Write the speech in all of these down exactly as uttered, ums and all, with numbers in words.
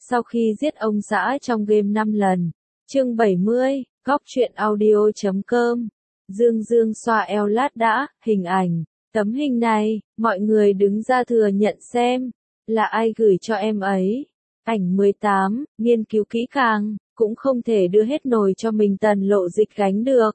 sau khi giết ông xã trong game năm lần. Chương bảy mươi, góc truyện audio chấm com. Dương Dương xoa eo lát đã, hình ảnh. Tấm hình này, mọi người đứng ra thừa nhận xem, là ai gửi cho em ấy. Ảnh mười tám, nghiên cứu kỹ càng, cũng không thể đưa hết nồi cho mình Tần Lộ Dịch gánh được.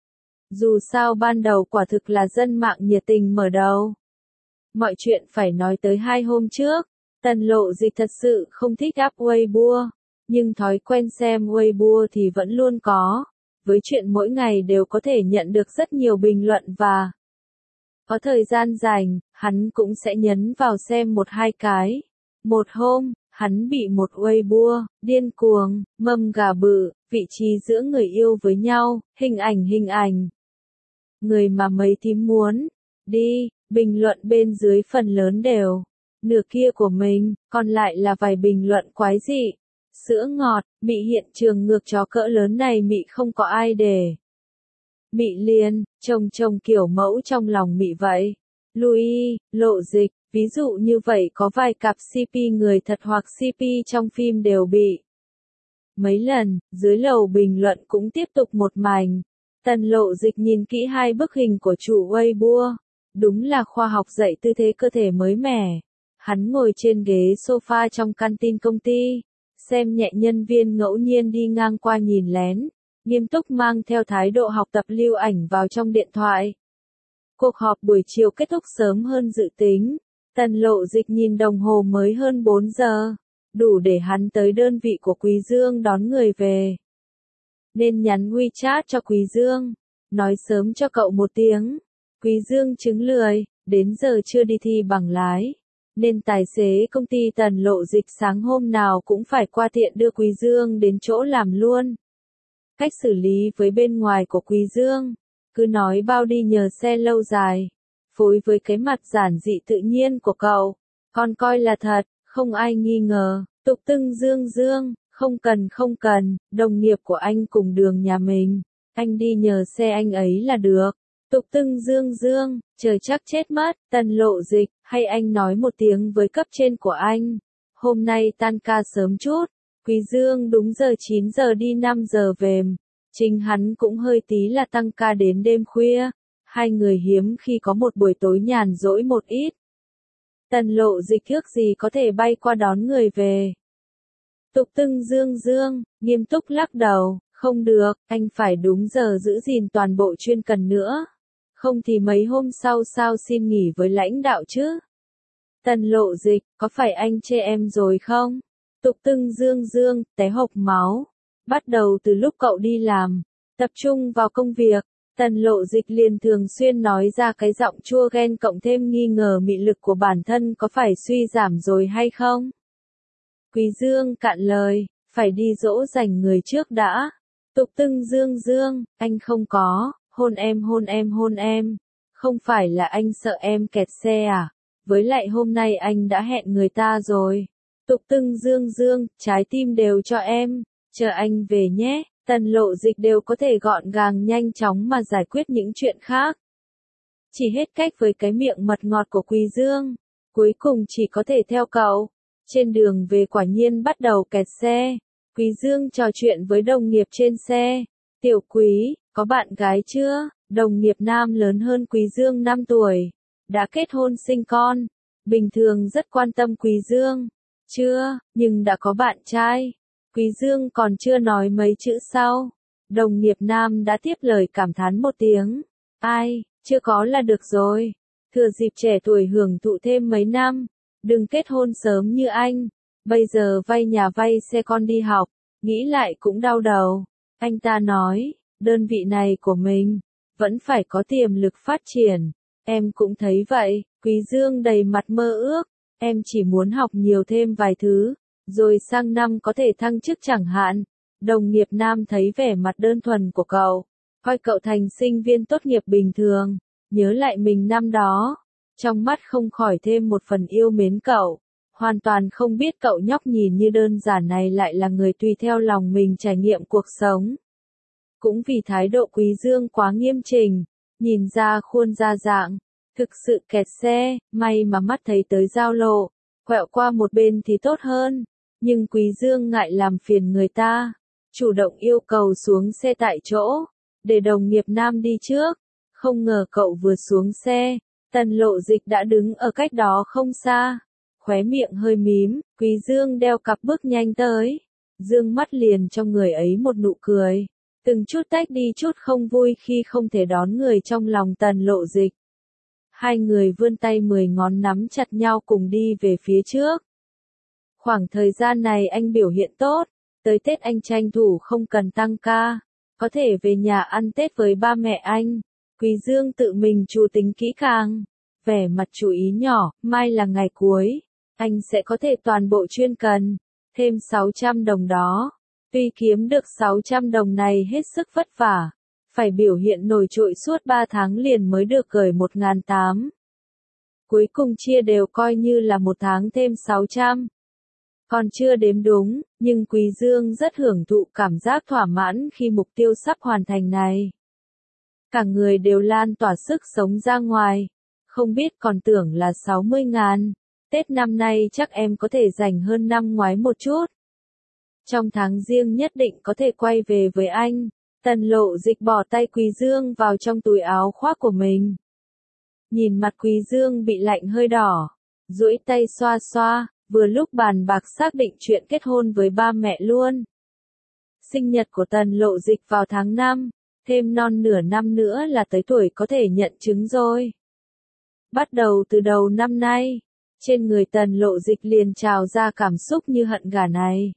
Dù sao ban đầu quả thực là dân mạng nhiệt tình mở đầu. Mọi chuyện phải nói tới hai hôm trước, Tần Lộ Dịch thật sự không thích up Weibo, nhưng thói quen xem Weibo thì vẫn luôn có. Với chuyện mỗi ngày đều có thể nhận được rất nhiều bình luận và có thời gian rảnh, hắn cũng sẽ nhấn vào xem một hai cái. Một hôm, hắn bị một Weibo điên cuồng, mâm gà bự, vị trí giữa người yêu với nhau, hình ảnh hình ảnh. Người mà mấy thím muốn, đi, bình luận bên dưới phần lớn đều, nửa kia của mình, còn lại là vài bình luận quái dị. Sữa ngọt, mị hiện trường ngược chó cỡ lớn này mị không có ai để. Mị liền, trông trông kiểu mẫu trong lòng mị vậy. Louis, Lộ Dịch, ví dụ như vậy có vài cặp xê pê người thật hoặc xê pê trong phim đều bị. Mấy lần, dưới lầu bình luận cũng tiếp tục một mảnh. Tần Lộ Dịch nhìn kỹ hai bức hình của chủ Weibo. Đúng là khoa học dạy tư thế cơ thể mới mẻ. Hắn ngồi trên ghế sofa trong căn tin công ty, xem nhẹ nhân viên ngẫu nhiên đi ngang qua nhìn lén, nghiêm túc mang theo thái độ học tập lưu ảnh vào trong điện thoại. Cuộc họp buổi chiều kết thúc sớm hơn dự tính. Tần Lộ Dịch nhìn đồng hồ mới hơn bốn giờ, đủ để hắn tới đơn vị của Quý Dương đón người về. Nên nhắn WeChat cho Quý Dương, nói sớm cho cậu một tiếng. Quý Dương chứng lười, đến giờ chưa đi thi bằng lái, nên tài xế công ty Tần Lộ Dịch sáng hôm nào cũng phải qua tiện đưa Quý Dương đến chỗ làm luôn. Cách xử lý với bên ngoài của Quý Dương, cứ nói bao đi nhờ xe lâu dài, phối với cái mặt giản dị tự nhiên của cậu, con coi là thật, không ai nghi ngờ. Tục tưng Dương Dương, không cần không cần, đồng nghiệp của anh cùng đường nhà mình, anh đi nhờ xe anh ấy là được. Tục tưng Dương Dương, trời chắc chết mất. Tần Lộ Dịch, hay anh nói một tiếng với cấp trên của anh, hôm nay tan ca sớm chút. Quý Dương đúng giờ chín giờ đi năm giờ về. Chính hắn cũng hơi tí là tăng ca đến đêm khuya. Hai người hiếm khi có một buổi tối nhàn rỗi một ít. Tần Lộ Dịch ước gì có thể bay qua đón người về. Tục tưng Dương Dương, nghiêm túc lắc đầu, không được, anh phải đúng giờ giữ gìn toàn bộ chuyên cần nữa. Không thì mấy hôm sau sao xin nghỉ với lãnh đạo chứ? Tần Lộ Dịch, có phải anh chê em rồi không? Tục tưng Dương Dương, té hộc máu. Bắt đầu từ lúc cậu đi làm, tập trung vào công việc, Tần Lộ Dịch liền thường xuyên nói ra cái giọng chua ghen cộng thêm nghi ngờ mị lực của bản thân có phải suy giảm rồi hay không? Quý Dương cạn lời, phải đi dỗ dành người trước đã. Tục tưng Dương Dương, anh không có. Hôn em hôn em hôn em, không phải là anh sợ em kẹt xe à, với lại hôm nay anh đã hẹn người ta rồi. Tục tưng Dương Dương, trái tim đều cho em, chờ anh về nhé. Tần Lộ Dịch đều có thể gọn gàng nhanh chóng mà giải quyết những chuyện khác. Chỉ hết cách với cái miệng mật ngọt của Quý Dương, cuối cùng chỉ có thể theo cậu. Trên đường về quả nhiên bắt đầu kẹt xe, Quý Dương trò chuyện với đồng nghiệp trên xe. Tiểu Quý, có bạn gái chưa? Đồng nghiệp nam lớn hơn Quý Dương năm tuổi, đã kết hôn sinh con, bình thường rất quan tâm Quý Dương. Chưa, nhưng đã có bạn trai. Quý Dương còn chưa nói mấy chữ sau, đồng nghiệp nam đã tiếp lời cảm thán một tiếng. Ai, chưa có là được rồi. Thừa dịp trẻ tuổi hưởng thụ thêm mấy năm, đừng kết hôn sớm như anh. Bây giờ vay nhà vay xe con đi học, nghĩ lại cũng đau đầu. Anh ta nói, đơn vị này của mình, vẫn phải có tiềm lực phát triển. Em cũng thấy vậy. Quý Dương đầy mặt mơ ước. Em chỉ muốn học nhiều thêm vài thứ, rồi sang năm có thể thăng chức chẳng hạn. Đồng nghiệp nam thấy vẻ mặt đơn thuần của cậu, coi cậu thành sinh viên tốt nghiệp bình thường, nhớ lại mình năm đó, trong mắt không khỏi thêm một phần yêu mến cậu. Hoàn toàn không biết cậu nhóc nhìn như đơn giản này lại là người tùy theo lòng mình trải nghiệm cuộc sống. Cũng vì thái độ Quý Dương quá nghiêm chỉnh, nhìn ra khuôn ra dạng, thực sự kẹt xe, may mà mắt thấy tới giao lộ, quẹo qua một bên thì tốt hơn. Nhưng Quý Dương ngại làm phiền người ta, chủ động yêu cầu xuống xe tại chỗ, để đồng nghiệp nam đi trước. Không ngờ cậu vừa xuống xe, Tần Lộ Dịch đã đứng ở cách đó không xa, khóe miệng hơi mím, Quý Dương đeo cặp bước nhanh tới, dương mắt liền cho người ấy một nụ cười, từng chút tách đi chút không vui khi không thể đón người trong lòng Tần Lộ Dịch. Hai người vươn tay mười ngón nắm chặt nhau cùng đi về phía trước. Khoảng thời gian này anh biểu hiện tốt, tới Tết anh tranh thủ không cần tăng ca, có thể về nhà ăn Tết với ba mẹ anh. Quý Dương tự mình chủ tính kỹ càng, vẻ mặt chú ý nhỏ, mai là ngày cuối, anh sẽ có thể toàn bộ chuyên cần, thêm sáu trăm đồng đó. Tuy kiếm được sáu trăm đồng này hết sức vất vả, phải biểu hiện nổi trội suốt ba tháng liền mới được gửi một nghìn tám trăm. Cuối cùng chia đều coi như là một tháng thêm sáu trăm. Còn chưa đếm đúng, nhưng Quý Dương rất hưởng thụ cảm giác thỏa mãn khi mục tiêu sắp hoàn thành này. Cả người đều lan tỏa sức sống ra ngoài, không biết còn tưởng là sáu mươi ngàn. Tết năm nay chắc em có thể dành hơn năm ngoái một chút. Trong tháng riêng nhất định có thể quay về với anh. Tần Lộ Dịch bỏ tay Quý Dương vào trong túi áo khoác của mình. Nhìn mặt Quý Dương bị lạnh hơi đỏ, duỗi tay xoa xoa, vừa lúc bàn bạc xác định chuyện kết hôn với ba mẹ luôn. Sinh nhật của Tần Lộ Dịch vào tháng năm, thêm non nửa năm nữa là tới tuổi có thể nhận chứng rồi. Bắt đầu từ đầu năm nay, trên người Tần Lộ Dịch liền trào ra cảm xúc như hận gà này.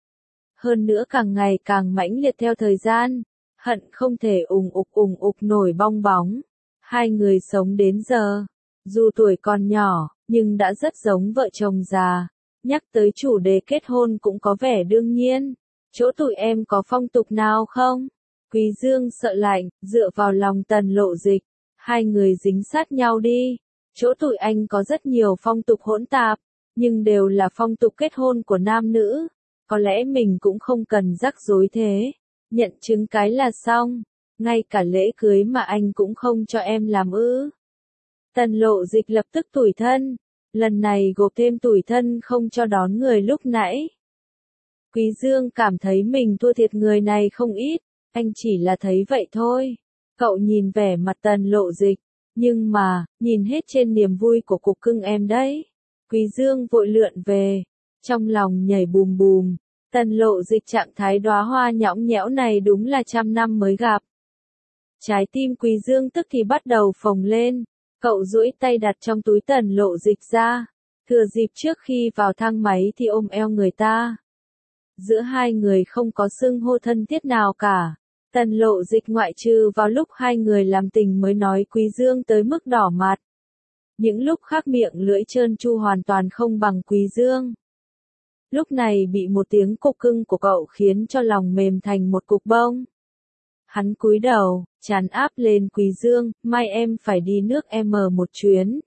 Hơn nữa càng ngày càng mãnh liệt theo thời gian, hận không thể ùng ục ùng ục nổi bong bóng. Hai người sống đến giờ, dù tuổi còn nhỏ, nhưng đã rất giống vợ chồng già. Nhắc tới chủ đề kết hôn cũng có vẻ đương nhiên. Chỗ tụi em có phong tục nào không? Quý Dương sợ lạnh, dựa vào lòng Tần Lộ Dịch. Hai người dính sát nhau đi. Chỗ tụi anh có rất nhiều phong tục hỗn tạp, nhưng đều là phong tục kết hôn của nam nữ. Có lẽ mình cũng không cần rắc rối thế. Nhận chứng cái là xong. Ngay cả lễ cưới mà anh cũng không cho em làm ư? Tần Lộ Dịch lập tức tủi thân. Lần này gộp thêm tủi thân không cho đón người lúc nãy. Quý Dương cảm thấy mình thua thiệt người này không ít. Anh chỉ là thấy vậy thôi. Cậu nhìn vẻ mặt Tần Lộ Dịch. Nhưng mà, nhìn hết trên niềm vui của cục cưng em đấy. Quý Dương vội lượn về. Trong lòng nhảy bùm bùm. Tần Lộ Dịch trạng thái đóa hoa nhõng nhẽo này đúng là trăm năm mới gặp. Trái tim Quý Dương tức thì bắt đầu phồng lên. Cậu duỗi tay đặt trong túi Tần Lộ Dịch ra. Thừa dịp trước khi vào thang máy thì ôm eo người ta. Giữa hai người không có xưng hô thân thiết nào cả. Tần Lộ Dịch ngoại trừ vào lúc hai người làm tình mới nói Quý Dương tới mức đỏ mặt. Những lúc khác miệng lưỡi trơn tru hoàn toàn không bằng Quý Dương. Lúc này bị một tiếng cục cưng của cậu khiến cho lòng mềm thành một cục bông. Hắn cúi đầu, trán áp lên Quý Dương, mai em phải đi nước M một chuyến.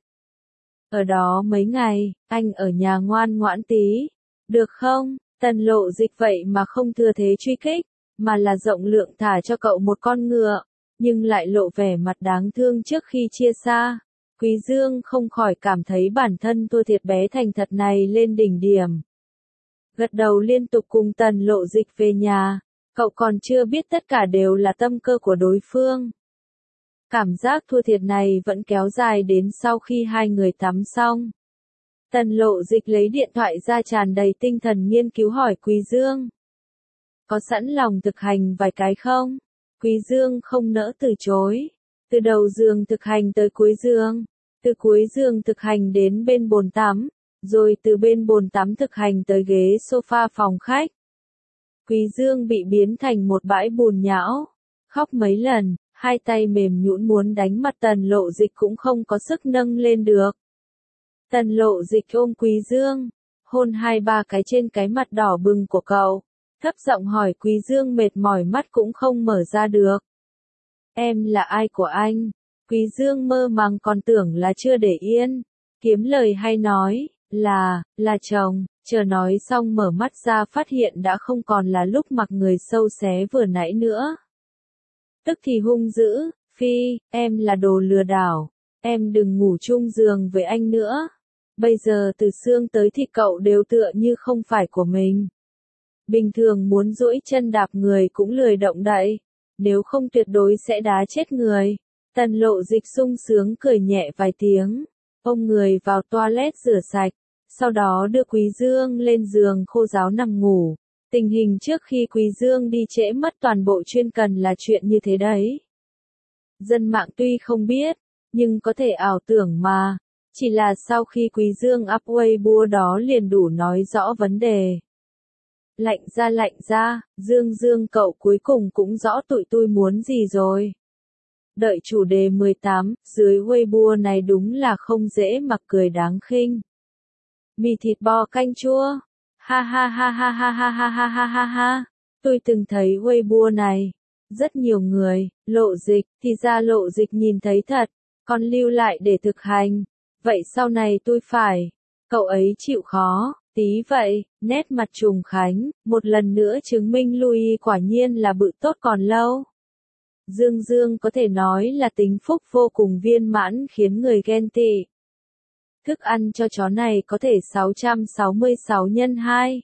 Ở đó mấy ngày, anh ở nhà ngoan ngoãn tí. Được không? Tần Lộ Dịch vậy mà không thừa thế truy kích, mà là rộng lượng thả cho cậu một con ngựa, nhưng lại lộ vẻ mặt đáng thương trước khi chia xa. Quý Dương không khỏi cảm thấy bản thân thua thiệt bé thành thật này lên đỉnh điểm. Gật đầu liên tục cùng Tần Lộ Dịch về nhà, cậu còn chưa biết tất cả đều là tâm cơ của đối phương. Cảm giác thua thiệt này vẫn kéo dài đến sau khi hai người tắm xong. Tần Lộ Dịch lấy điện thoại ra tràn đầy tinh thần nghiên cứu hỏi Quý Dương. Có sẵn lòng thực hành vài cái không? Quý Dương không nỡ từ chối. Từ đầu giường thực hành tới cuối giường. Từ cuối giường thực hành đến bên bồn tắm. Rồi từ bên bồn tắm thực hành tới ghế sofa phòng khách. Quý Dương bị biến thành một bãi bùn nhão. Khóc mấy lần, hai tay mềm nhũn muốn đánh mặt Tần Lộ Dịch cũng không có sức nâng lên được. Tần Lộ Dịch ôm Quý Dương, hôn hai ba cái trên cái mặt đỏ bừng của cậu. Thấp giọng hỏi Quý Dương mệt mỏi mắt cũng không mở ra được. Em là ai của anh? Quý Dương mơ màng còn tưởng là chưa để yên. Kiếm lời hay nói, là, là chồng, chờ nói xong mở mắt ra phát hiện đã không còn là lúc mặc người sâu xé vừa nãy nữa. Tức thì hung dữ, Phi, em là đồ lừa đảo, em đừng ngủ chung giường với anh nữa. Bây giờ từ xương tới thịt cậu đều tựa như không phải của mình. Bình thường muốn duỗi chân đạp người cũng lười động đậy, nếu không tuyệt đối sẽ đá chết người. Tần Lộ Dịch sung sướng cười nhẹ vài tiếng, ôm người vào toilet rửa sạch, sau đó đưa Quý Dương lên giường khô ráo nằm ngủ. Tình hình trước khi Quý Dương đi trễ mất toàn bộ chuyên cần là chuyện như thế đấy. Dân mạng tuy không biết, nhưng có thể ảo tưởng mà, chỉ là sau khi Quý Dương up Weibo đó liền đủ nói rõ vấn đề. Lạnh ra lạnh ra, Dương Dương cậu cuối cùng cũng rõ tụi tôi muốn gì rồi. Đợi chủ đề mười tám, dưới Weibo này đúng là không dễ mà cười đáng khinh. Mì thịt bò canh chua. Ha ha ha ha ha ha ha ha ha ha ha. Tôi từng thấy Weibo này. Rất nhiều người, Lộ Dịch, thì ra Lộ Dịch nhìn thấy thật, còn lưu lại để thực hành. Vậy sau này tôi phải. Cậu ấy chịu khó, tí vậy, nét mặt Trùng Khánh, một lần nữa chứng minh Louis quả nhiên là bự tốt còn lâu. Dương Dương có thể nói là tính phúc vô cùng viên mãn khiến người ghen tị. Thức ăn cho chó này có thể sáu trăm sáu mươi sáu nhân hai.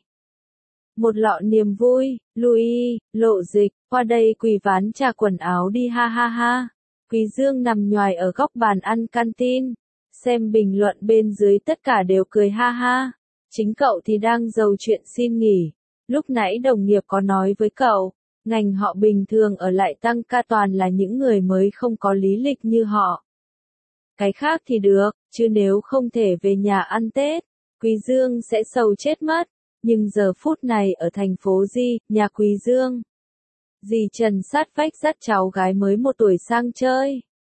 Một lọ niềm vui, Louis, Lộ Dịch, qua đây Quỳ ván trà quần áo đi ha ha ha. Quý Dương nằm nhoài ở góc bàn ăn canteen, xem bình luận bên dưới tất cả đều cười ha ha. Chính cậu thì đang giàu chuyện xin nghỉ. Lúc nãy đồng nghiệp có nói với cậu, ngành họ bình thường ở lại tăng ca toàn là những người mới không có lý lịch như họ. Cái khác thì được, chứ nếu không thể về nhà ăn Tết, Quý Dương sẽ sầu chết mất. Nhưng giờ phút này ở thành phố Di, nhà Quý Dương, dì Trần sát vách dắt cháu gái mới một tuổi sang chơi.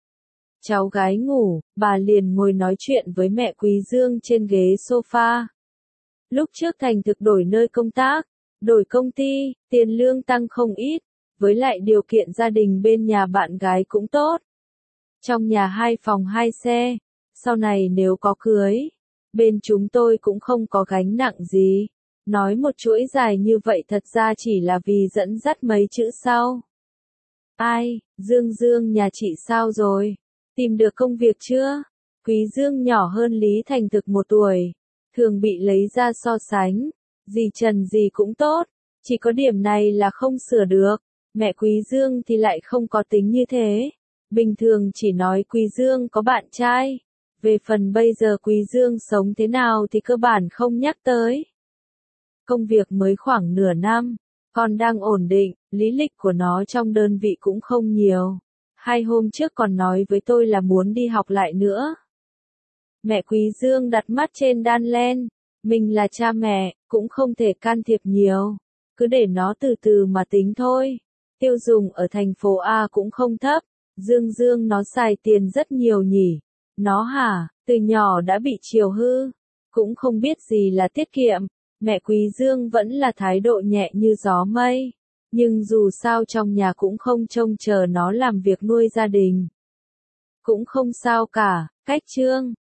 Cháu gái ngủ, bà liền ngồi nói chuyện với mẹ Quý Dương trên ghế sofa. Lúc trước thành thực đổi nơi công tác, đổi công ty, tiền lương tăng không ít, với lại điều kiện gia đình bên nhà bạn gái cũng tốt. Trong nhà hai phòng hai xe, sau này nếu có cưới, bên chúng tôi cũng không có gánh nặng gì. Nói một chuỗi dài như vậy thật ra chỉ là vì dẫn dắt mấy chữ sau. Ai, Dương Dương nhà chị sao rồi? Tìm được công việc chưa? Quý Dương nhỏ hơn Lý Thành Thực một tuổi, thường bị lấy ra so sánh. Dì Trần gì cũng tốt, chỉ có điểm này là không sửa được. Mẹ Quý Dương thì lại không có tính như thế. Bình thường chỉ nói Quý Dương có bạn trai. Về phần bây giờ Quý Dương sống thế nào thì cơ bản không nhắc tới. Công việc mới khoảng nửa năm, còn đang ổn định, lý lịch của nó trong đơn vị cũng không nhiều. Hai hôm trước còn nói với tôi là muốn đi học lại nữa. Mẹ Quý Dương đặt mắt trên đan len, mình là cha mẹ, cũng không thể can thiệp nhiều, cứ để nó từ từ mà tính thôi. Tiêu dùng ở thành phố A cũng không thấp, Dương Dương nó xài tiền rất nhiều nhỉ. Nó hả, từ nhỏ đã bị chiều hư, cũng không biết gì là tiết kiệm. Mẹ Quý Dương vẫn là thái độ nhẹ như gió mây, nhưng dù sao trong nhà cũng không trông chờ nó làm việc nuôi gia đình. Cũng không sao cả, cách trương,